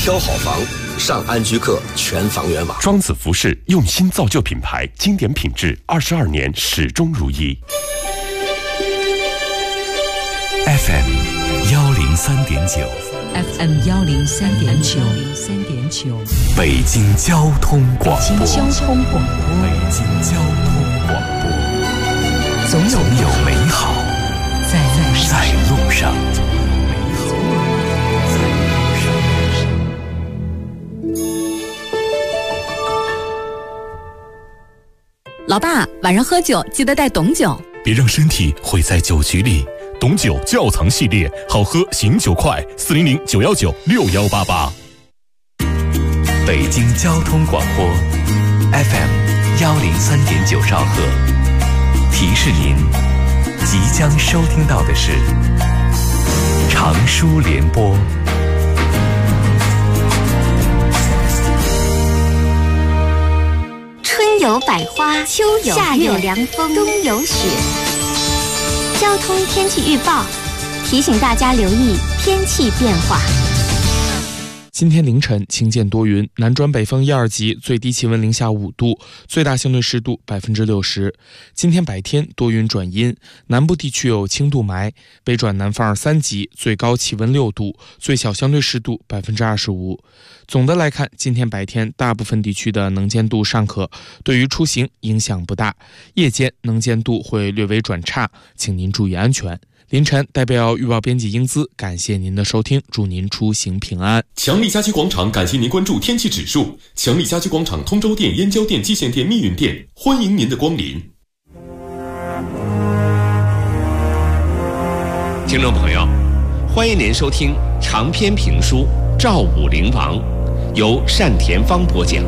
挑好房，上安居客全房源网。 庄子服饰用心造就品牌，经典品质，22年始终如一。 FM 103.9 FM 103.9， 北京交通广播。 北京交通广播，总有美好在路上。 老爸，晚上喝酒记得带董酒， 别让身体毁在酒局里。董酒窖藏系列，好喝醒酒快，400-919-6188。北京交通广播 FM 103.9兆赫，提示您即将收听到的是长舒联播。 春有百花，秋有夏有凉风，冬有雪。交通天气预报提醒大家留意天气变化。 今天凌晨晴间多云，南转北风1、2级，最低气温零下5度，最大相对湿度60%。今天白天多云转阴，南部地区有轻度霾，北转南风2、3级，最高气温6度，最小相对湿度25%。总的来看，今天白天大部分地区的能见度尚可，对于出行影响不大，夜间能见度会略微转差，请您注意安全。凌晨代表预报编辑英姿感谢您的收听，祝您出行平安。 强力家居广场感谢您关注天气指数。强力家居广场通州店、燕郊店、蓟县店、密云店，欢迎您的光临。 听众朋友，欢迎您收听长篇评书《赵武灵王》，由单田芳播讲。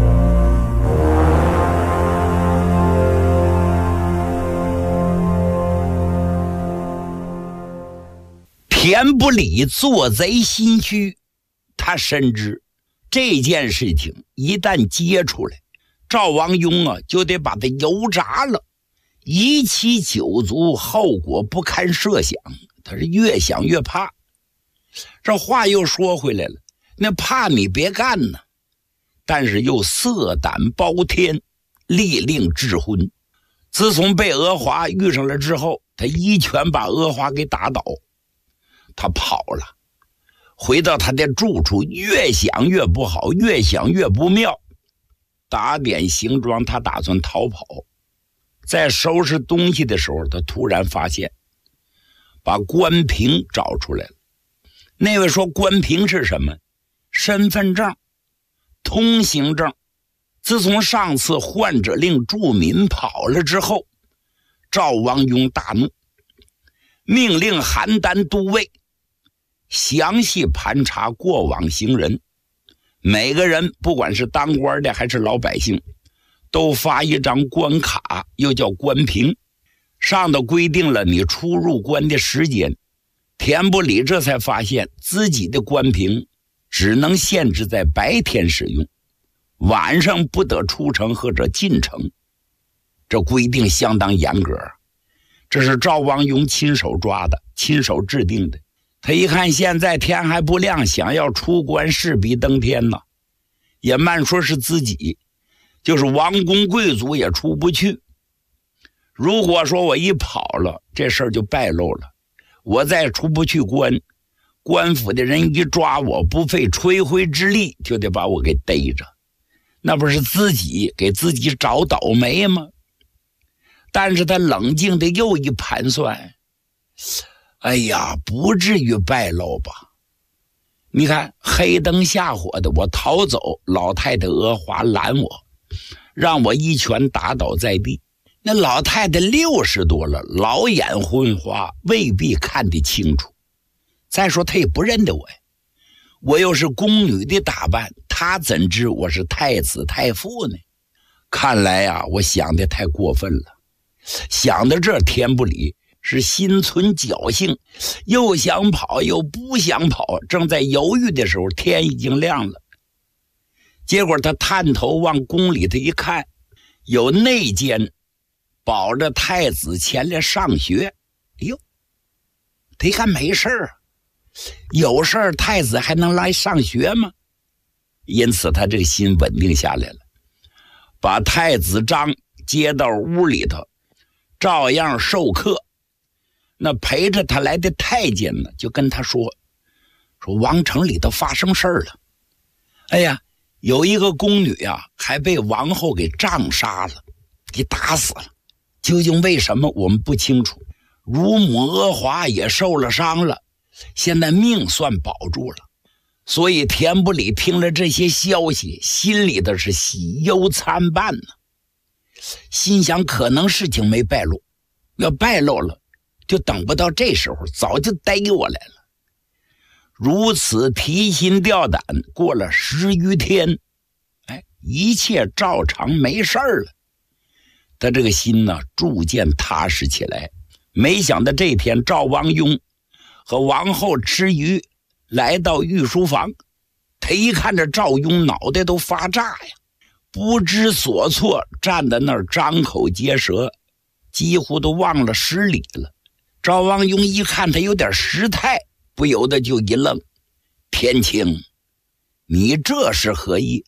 田不理做贼心虚，他深知这件事情一旦揭出来，赵王雍啊就得把他油炸了，夷其九族，后果不堪设想。他是越想越怕。这话又说回来了，那怕你别干呢，但是又色胆包天，力令智昏。自从被娥华遇上了之后，他一拳把娥华给打倒。他跑了，回到他的住处，越想越不好，越想越不妙。打点行装，他打算逃跑。在收拾东西的时候，他突然发现把关凭找出来了。那位说关凭是什么？身份证、通行证。自从上次患者令祝民跑了之后，赵王雍大怒，命令邯郸都尉详细盘查过往行人，每个人不管是当官的还是老百姓，都发一张关卡，又叫关凭，上头规定了你出入关的时间。田不理这才发现自己的关凭只能限制在白天使用，晚上不得出城或者进城。这规定相当严格，这是赵王雍亲手抓的，亲手制定的。他一看现在天还不亮，想要出关势比登天呐，也慢说是自己，就是王公贵族也出不去。如果说我一跑了，这事儿就败露了，我再出不去关，官府的人一抓我，不费吹灰之力就得把我给逮着，那不是自己给自己找倒霉吗？但是他冷静的又一盘算，哎呀，不至于败露吧？你看黑灯瞎火的我逃走，老太太娥华拦我，让我一拳打倒在地。那老太太60多了，老眼昏花，未必看得清楚。再说她也不认得我呀，我又是宫女的打扮，她怎知我是太子太傅呢？看来啊，我想的太过分了。想到这，田不理是心存侥幸，又想跑又不想跑，正在犹豫的时候，天已经亮了。结果他探头往宫里头一看，有内监保着太子前来上学。哎呦，他一看没事儿，有事儿太子还能来上学吗？ 因此他这个心稳定下来了，把太子张接到屋里头，照样授课。那陪着他来的太监呢，就跟他说王城里头发生事儿了。哎呀，有一个宫女啊，还被王后给杖杀了，给打死了。究竟为什么我们不清楚。乳母阿华也受了伤了，现在命算保住了。所以田不里听了这些消息，心里的是喜忧参半呢。心想可能事情没败露，要败露了就等不到这时候，早就逮我来了。如此提心吊胆，过了10余天，一切照常没事儿了。他这个心呢，逐渐踏实起来。没想到这天，赵王雍和王后吃鱼来到御书房，他一看这赵雍，脑袋都发炸呀，不知所措，站在那儿张口结舌，几乎都忘了施礼了。赵王雍一看他有点失态，不由得就一愣：“天卿，你这是何意？”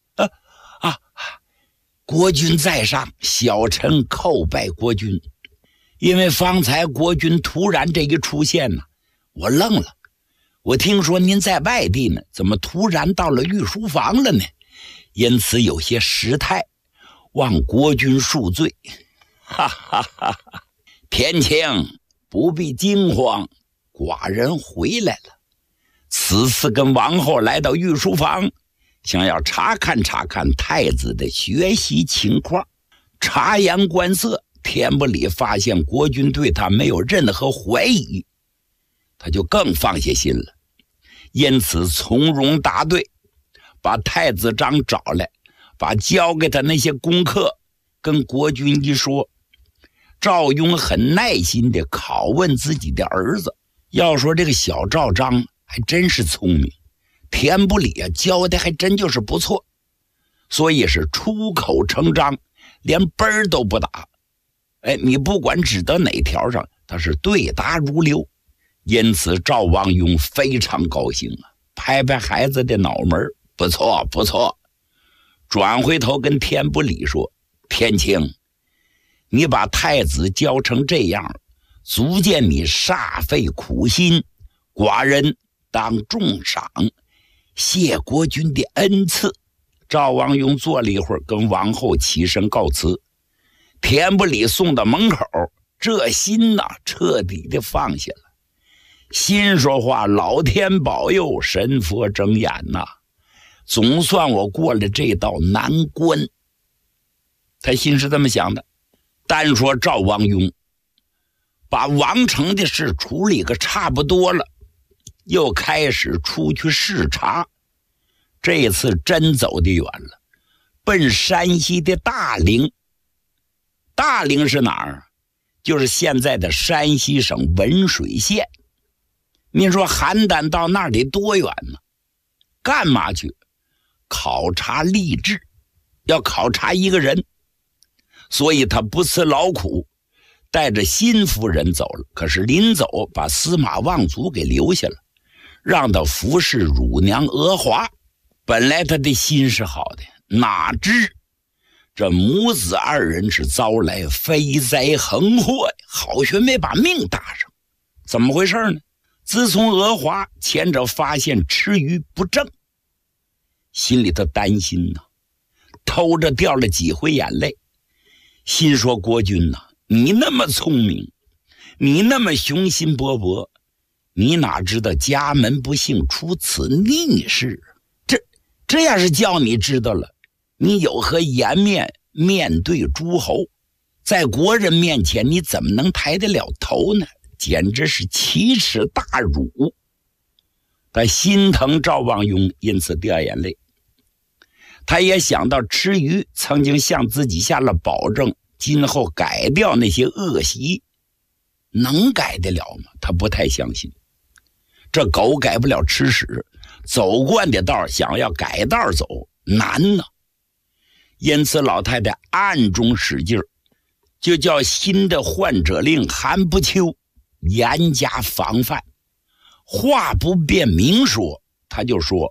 国君在上，小臣叩拜国君。因为方才国君突然这一出现呢，我愣了。我听说您在外地呢，怎么突然到了御书房了呢？因此有些失态，望国君恕罪。哈哈哈哈！天卿不必惊慌，寡人回来了。此次跟王后来到御书房，想要查看太子的学习情况。察言观色，田不里发现国君对他没有任何怀疑，他就更放下心了。因此从容答对，把太子张找来，把交给他那些功课跟国君一说。赵雍很耐心地拷问自己的儿子。要说这个小赵章还真是聪明，田不里教的还真就是不错，所以是出口成章，连本儿都不打。你不管指到哪条上，他是对答如流。因此赵王雍非常高兴啊，拍拍孩子的脑门，不错不错。转回头跟田不里说：“天卿，你把太子教成这样，足见你煞费苦心，寡人当重赏，谢国君的恩赐。”赵王雍坐了一会儿，跟王后起身告辞。田不里送到门口，这心呐彻底的放下了。心说话，老天保佑，神佛睁眼呐，总算我过了这道难关。他心是这么想的。单说赵王雍把王城的事处理个差不多了，又开始出去视察。这次真走得远了，奔山西的大陵。大陵是哪儿？就是现在的山西省文水县。你说邯郸到那儿得多远呢？干嘛去？考察吏治，要考察一个人。所以他不辞劳苦，带着辛夫人走了。可是临走把司马望族给留下了，让他服侍乳娘娥华。本来他的心是好的，哪知这母子二人是遭来飞灾横祸，好悬没把命搭上。怎么回事呢？自从娥华前者发现吃鱼不正，心里头担心呢，偷着掉了几回眼泪，心说国君呐，你那么聪明，你那么雄心勃勃，你哪知道家门不幸出此逆事？这要是叫你知道了，你有何颜面面对诸侯？在国人面前你怎么能抬得了头呢？简直是奇耻大辱。他心疼赵王雍，因此掉眼泪。他也想到吃鱼曾经向自己下了保证，今后改掉那些恶习，能改得了吗？他不太相信。这狗改不了吃屎，走惯的道想要改道走难呢。因此老太太暗中使劲，就叫新的患者令韩不秋严加防范。话不便明说，他就说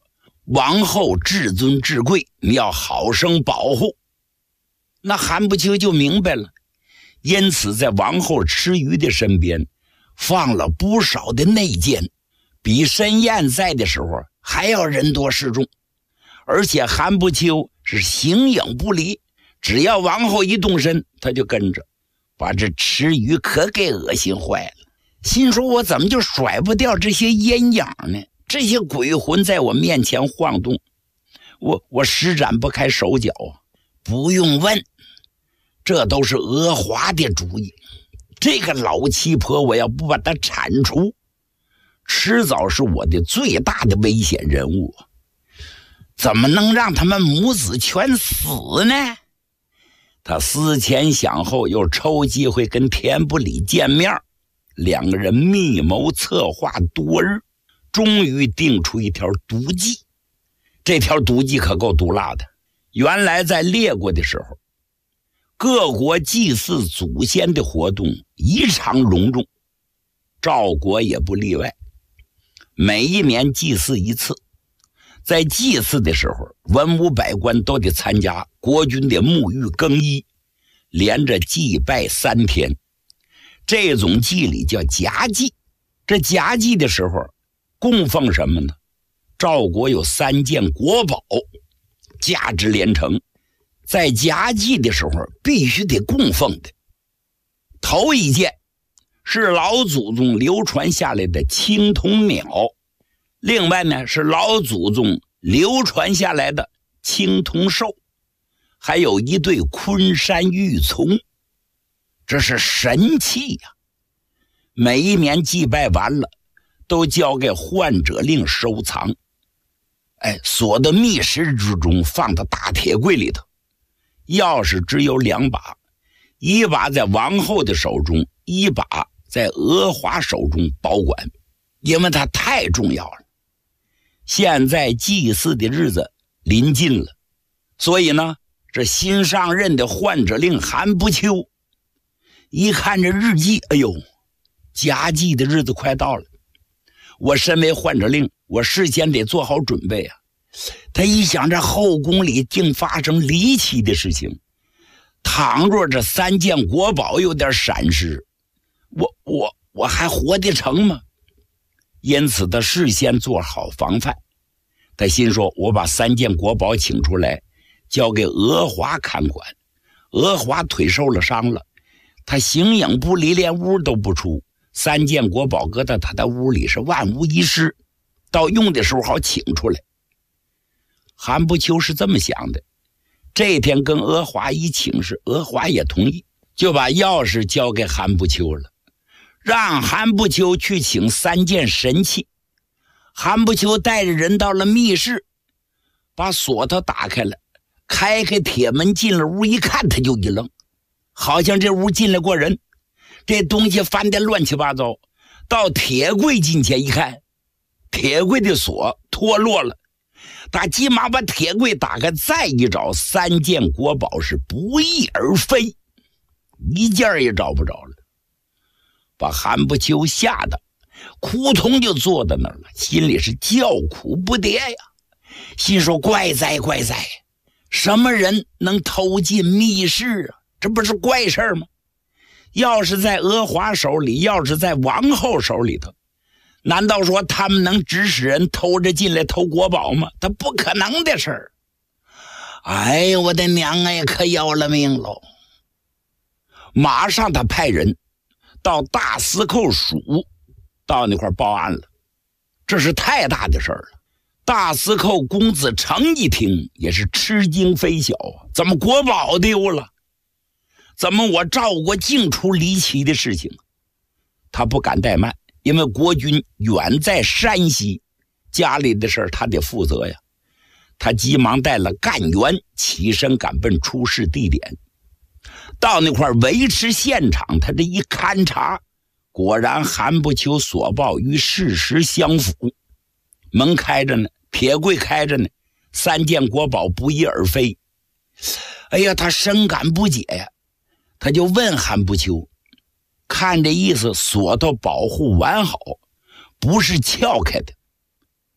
王后至尊至贵，你要好生保护。那韩不秋就明白了，因此在王后池鱼的身边放了不少的内奸，比申燕在的时候还要人多势众。而且韩不秋是形影不离，只要王后一动身，他就跟着，把这池鱼可给恶心坏了。心说我怎么就甩不掉这些阴阳呢？这些鬼魂在我面前晃动，我施展不开手脚啊！不用问，这都是娥华的主意。这个老七婆，我要不把她铲除，迟早是我的最大的危险人物。怎么能让他们母子全死呢？他思前想后，又抽机会跟田不里见面，两个人密谋策划多日，终于定出一条毒计。这条毒计可够毒辣的。原来在列国的时候，各国祭祀祖先的活动异常隆重，赵国也不例外，每一年祭祀一次。在祭祀的时候，文武百官都得参加国君的沐浴更衣，连着祭拜3天。这种祭礼叫夹祭。这夹祭的时候供奉什么呢？赵国有3件国宝，价值连城，在夹祭的时候必须得供奉的。头一件是老祖宗流传下来的青铜鸟，另外呢是老祖宗流传下来的青铜兽，还有一对昆山玉琮，这是神器呀！每一年祭拜完了，都交给患者令收藏，锁到密室之中，放到大铁柜里头。钥匙只有2把，一把在王后的手中，一把在娥华手中保管，因为它太重要了。现在祭祀的日子临近了，所以呢，这新上任的患者令韩不秋一看这日记，哎呦，夹祭的日子快到了。我身为患者令，我事先得做好准备啊。他一想，这后宫里竟发生离奇的事情，倘若这3件国宝有点闪失，我还活得成吗？因此他事先做好防范。他心说，我把3件国宝请出来，交给娥华看管。娥华腿受了伤了，他形影不离，连屋都不出。3件国宝搁到他的屋里是万无一失，到用的时候好请出来。韩不秋是这么想的，这天跟娥华一请示，娥华也同意，就把钥匙交给韩不秋了，让韩不秋去请3件神器。韩不秋带着人到了密室，把锁头打开了，开铁门进了屋，一看他就一愣，好像这屋进来过人，这东西翻得乱七八糟。到铁柜近前一看，铁柜的锁脱落了，他急忙把铁柜打开，再一找，3件国宝是不翼而飞，一件也找不着了，把韩不秋吓得扑通就坐在那儿了，心里是叫苦不迭呀，心说怪哉怪哉，什么人能偷进密室啊？这不是怪事吗？要是在娥华手里，要是在王后手里头，难道说他们能指使人偷着进来偷国宝吗？他不可能的事儿。哎呀，我的娘哎，可要了命喽！马上他派人到大司寇署，到那块报案了。这是太大的事儿了。大司寇公子成一听也是吃惊非小啊，怎么国宝丢了？怎么我赵国竟出离奇的事情？他不敢怠慢，因为国君远在山西，家里的事儿他得负责呀。他急忙带了干员起身赶奔出事地点。到那块维持现场，他这一勘察，果然韩不秋所报与事实相符。门开着呢，铁柜开着呢，3件国宝不翼而飞。哎呀，他深感不解呀，他就问韩不秋，看这意思，锁头保护完好，不是撬开的。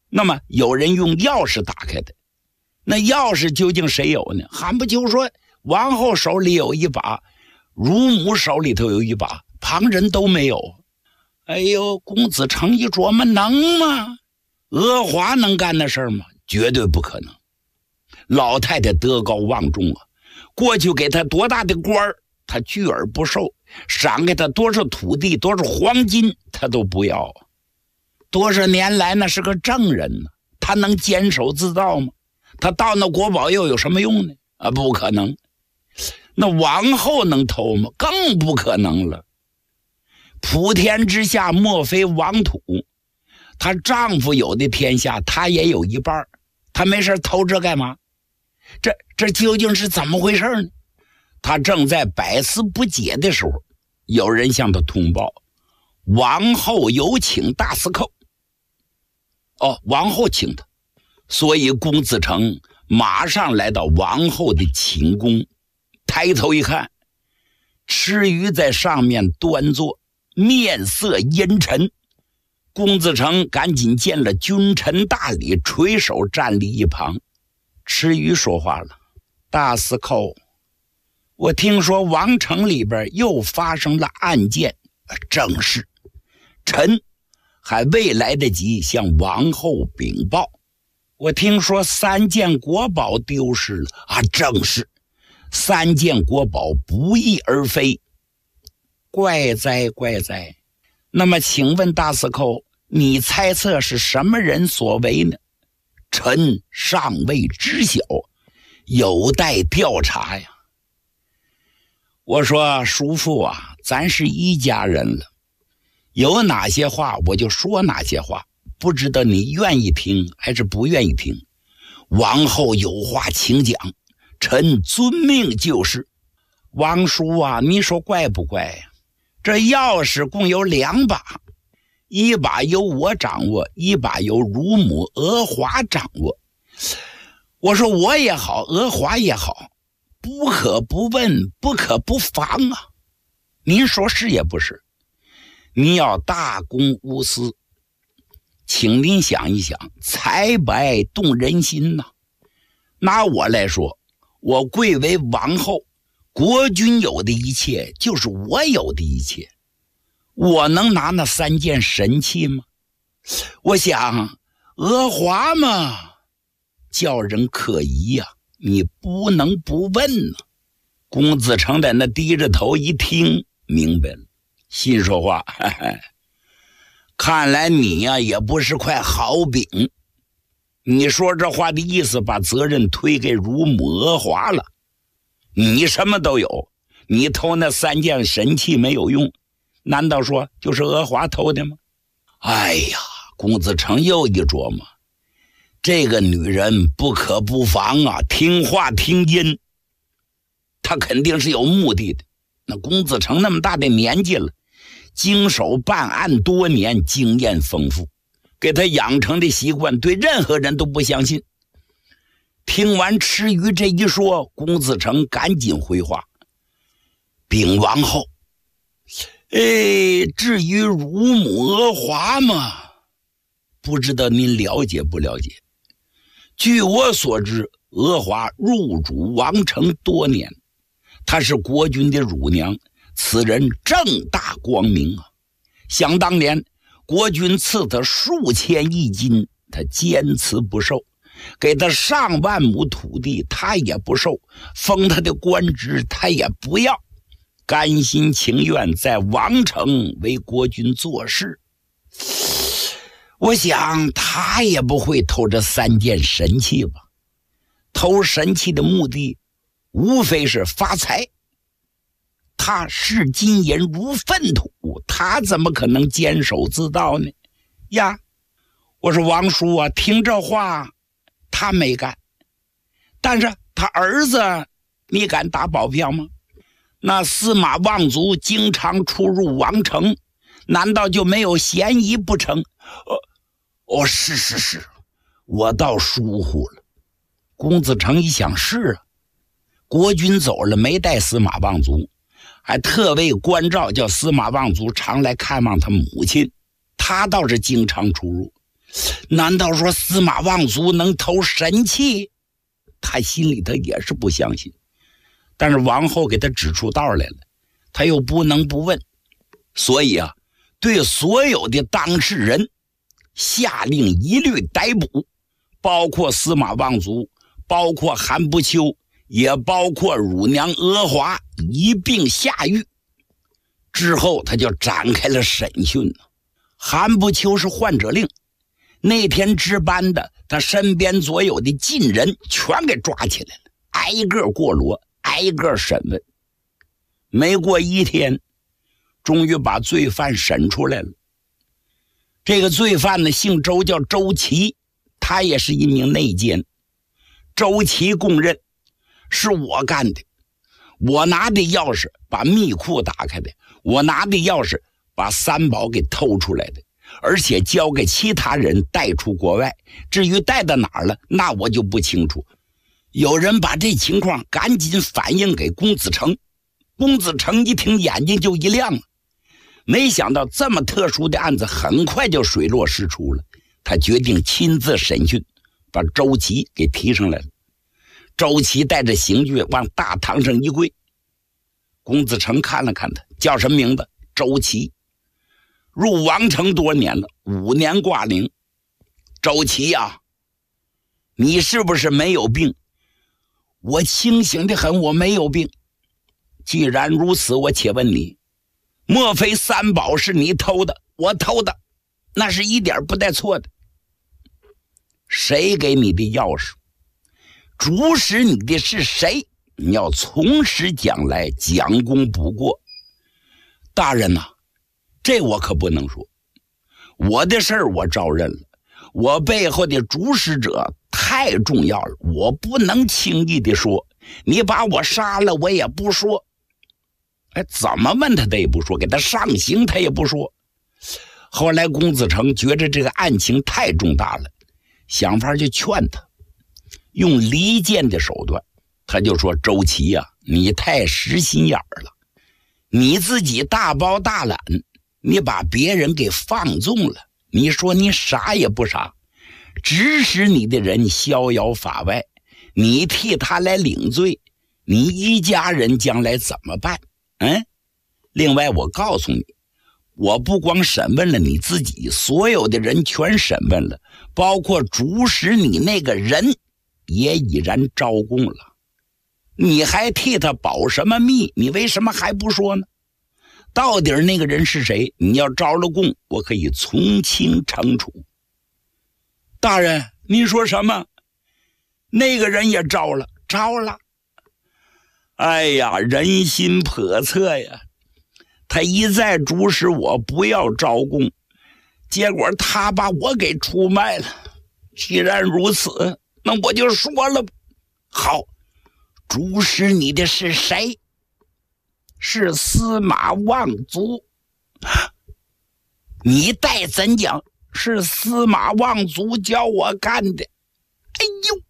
那么有人用钥匙打开的，那钥匙究竟谁有呢？还不就说王后手里有一把，乳母手里头有一把，旁人都没有。哎呦，公子成一琢磨，能吗？娥华能干那事儿吗？绝对不可能。老太太德高望重啊，过去给她多大的官儿，她拒而不受，赏给她多少土地，多少黄金，她都不要啊。多少年来那是个正人呢，他能坚守自盗吗？他到那国宝又有什么用呢？不可能。那王后能偷吗？更不可能了。普天之下莫非王土，她丈夫有的天下她也有一半，她没事偷这干嘛？这究竟是怎么回事呢？她正在百思不解的时候，有人向她通报，王后有请大司寇。王后请他，所以公子成马上来到王后的寝宫，抬头一看，池鱼在上面端坐，面色阴沉。公子成赶紧见了君臣大礼，垂手站立一旁。池鱼说话了：大司寇，我听说王城里边又发生了案件。正是，臣还未来得及向王后禀报。我听说3件国宝丢失了。正是，3件国宝不翼而飞。怪哉怪哉。那么请问大司寇，你猜测是什么人所为呢？臣尚未知晓，有待调查呀。我说叔父啊，咱是一家人了，有哪些话我就说哪些话，不知道你愿意听还是不愿意听。王后有话请讲，臣遵命就是。王叔啊，你说怪不怪呀？这钥匙共有2把，一把由我掌握，一把由乳母娥华掌握。我说我也好，娥华也好，不可不问，不可不防啊。您说是也不是？你要大公无私，请您想一想，财白动人心呐。拿我来说，我贵为王后，国君有的一切就是我有的一切，我能拿那3件神器吗？我想娥华嘛，叫人可疑呀，你不能不问呢。公子成在那低着头一听明白了，心说话，看来你呀也不是块好饼。你说这话的意思，把责任推给乳母娥华了。你什么都有，你偷那3件神器没有用，难道说就是娥华偷的吗？哎呀，公子成又一琢磨，这个女人不可不防啊，听话听音，她肯定是有目的的。那公子成那么大的年纪了，经手办案多年，经验丰富，给他养成的习惯，对任何人都不相信。听完池鱼这一说，公子成赶紧回话，禀王后，至于乳母娥华嘛，不知道您了解不了解。据我所知，娥华入主王城多年，她是国君的乳娘，此人正大光明啊。想当年国君赐他数千亿金，他坚持不受，给他上万亩土地他也不受，封他的官职他也不要，甘心情愿在王城为国君做事。我想他也不会偷这3件神器吧？偷神器的目的无非是发财，他视金银如粪土，他怎么可能坚守自盗呢？呀，我说王叔啊，听这话他没干，但是他儿子你敢打保票吗？那司马望族经常出入王城，难道就没有嫌疑不成？是，我倒疏忽了。公子成一想，是啊，国君走了没带司马望族，还特为关照叫司马望族常来看望他母亲，他倒是经常出入。 难道说司马望族能投神器？他心里头也是不相信，但是王后给他指出道来了，他又不能不问，所以啊，对所有的当事人下令一律逮捕，包括司马望族，包括韩不秋，也包括乳娘娥华，一并下狱。之后他就展开了审讯。韩不秋是患者令，那天值班的他身边所有的近人全给抓起来了，挨个过逻，挨个审问。没过一天，终于把罪犯审出来了。这个罪犯呢姓周，叫周琦，他也是一名内奸。周琦供认是我干的，我拿的钥匙把密库打开的，我拿的钥匙把三宝给偷出来的，而且交给其他人带出国外，至于带到哪儿了，那我就不清楚。有人把这情况赶紧反映给公子成，公子成一听眼睛就一亮了，没想到这么特殊的案子很快就水落石出了，他决定亲自审讯，把周琦给提上来了。周琦带着刑具往大堂上一跪，公子成看了看他，叫什么名字？周琦，入王城多年了，5年挂零。周琦啊，你是不是没有病？我清醒得很，我没有病。既然如此，我且问你，莫非三宝是你偷的？我偷的，那是一点不带错的。谁给你的钥匙？主使你的是谁？你要从实讲来，讲功补过。大人呐，这我可不能说，我的事儿我照认了，我背后的主使者太重要了，我不能轻易的说。你把我杀了我也不说，怎么问他也不说，给他上刑他也不说。后来公子成觉得这个案情太重大了，想法就劝他用离间的手段。他就说，周琦呀，你太实心眼儿了，你自己大包大揽，你把别人给放纵了。你说你傻也不傻，指使你的人逍遥法外，你替他来领罪，你一家人将来怎么办？另外我告诉你，我不光审问了你自己，所有的人全审问了，包括主使你那个人也已然招供了。你还替他保什么密？你为什么还不说呢？到底那个人是谁？你要招了供，我可以从轻惩处。大人，您说什么？那个人也招了。哎呀，人心叵测呀！他一再主使我不要招供，结果他把我给出卖了。既然如此，那我就说了吧。好，主使你的是谁？是司马望族。你待怎讲？是司马望族叫我干的。哎呦！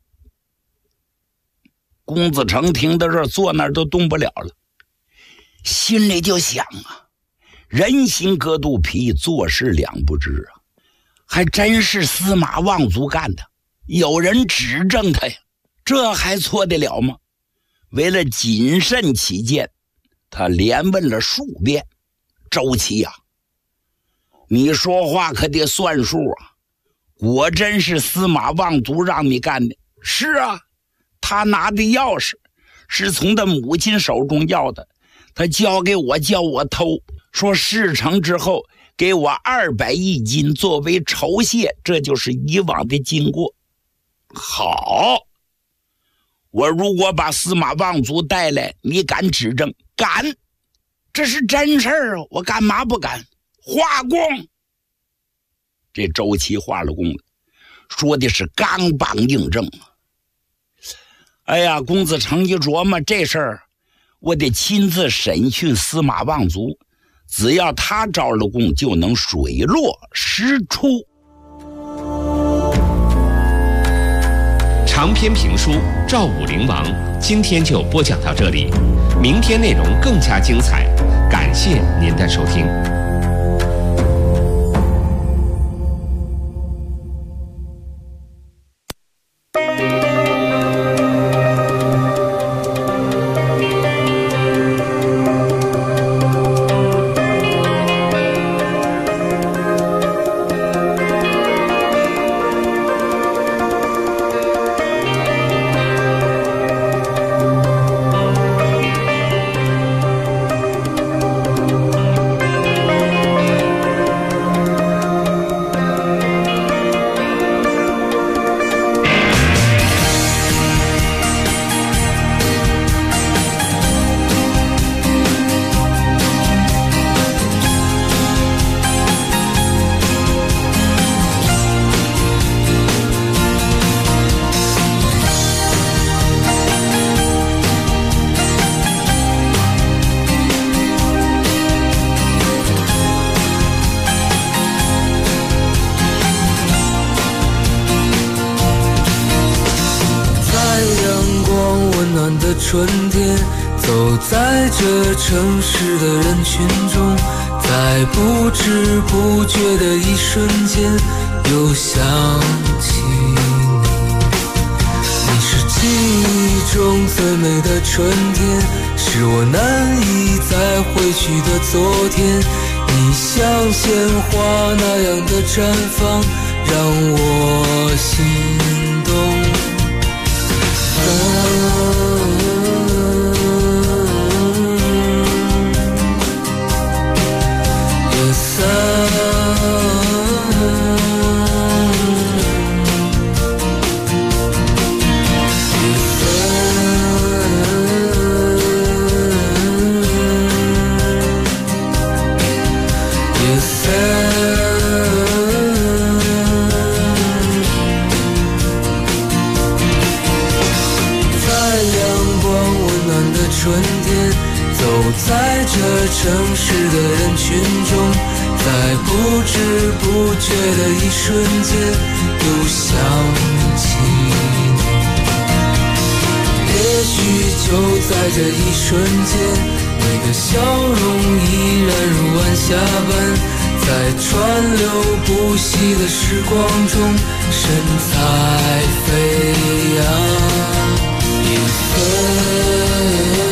公子成听到这儿，坐那儿都动不了了，心里就想啊，人心隔肚皮，做事两不知啊，还真是司马望族干的，有人指证他呀，这还错得了吗？为了谨慎起见，他连问了数遍。周琦呀，你说话可得算数啊！果真是司马望族让你干的？是啊，他拿的钥匙是从他母亲手中要的，他交给我，叫我偷，说事成之后给我200亿金作为酬谢，这就是以往的经过。好，我如果把司马望族带来，你敢指证？敢，这是真事儿啊！我干嘛不敢？画供。这周琦画了供了，说的是钢棒印证。哎呀，公子成一琢磨，这事儿我得亲自审讯司马望族，只要他招了供，就能水落石出。 长篇评书《赵武灵王》今天就播讲到这里，明天内容更加精彩，感谢您的收听。 温暖的春天，走在这城市的人群中，在不知不觉的一瞬间又想起你是记忆中最美的春天，是我难以再回去的昨天，你像鲜花那样的绽放让我心动。在这城市的人群中，在不知不觉的一瞬间又想起你，也许就在这一瞬间，你的笑容依然如晚霞般，在川流不息的时光中神采飞扬，一飞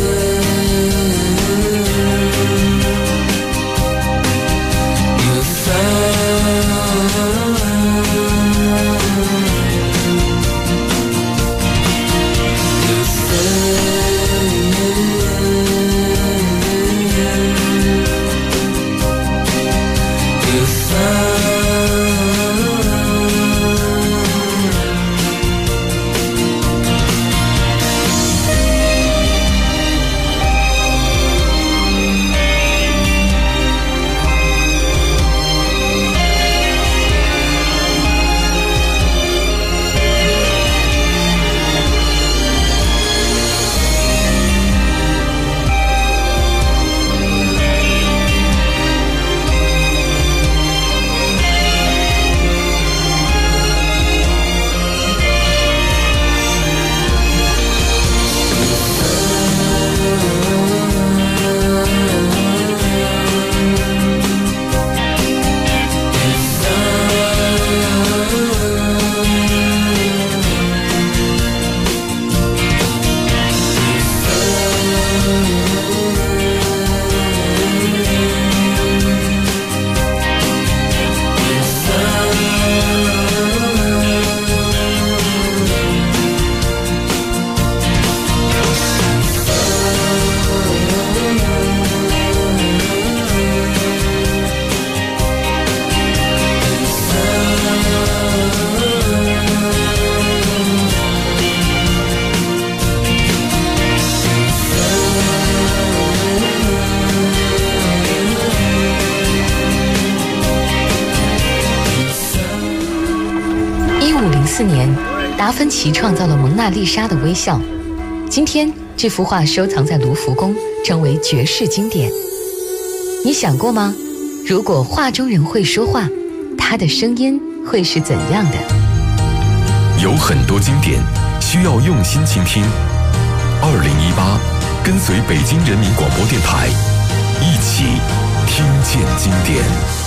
1504年，达芬奇创造了蒙娜丽莎的微笑。今天，这幅画收藏在卢浮宫，成为绝世经典。你想过吗？如果画中人会说话，他的声音会是怎样的？ 有很多经典需要用心倾听。2018，跟随北京人民广播电台，一起听见经典。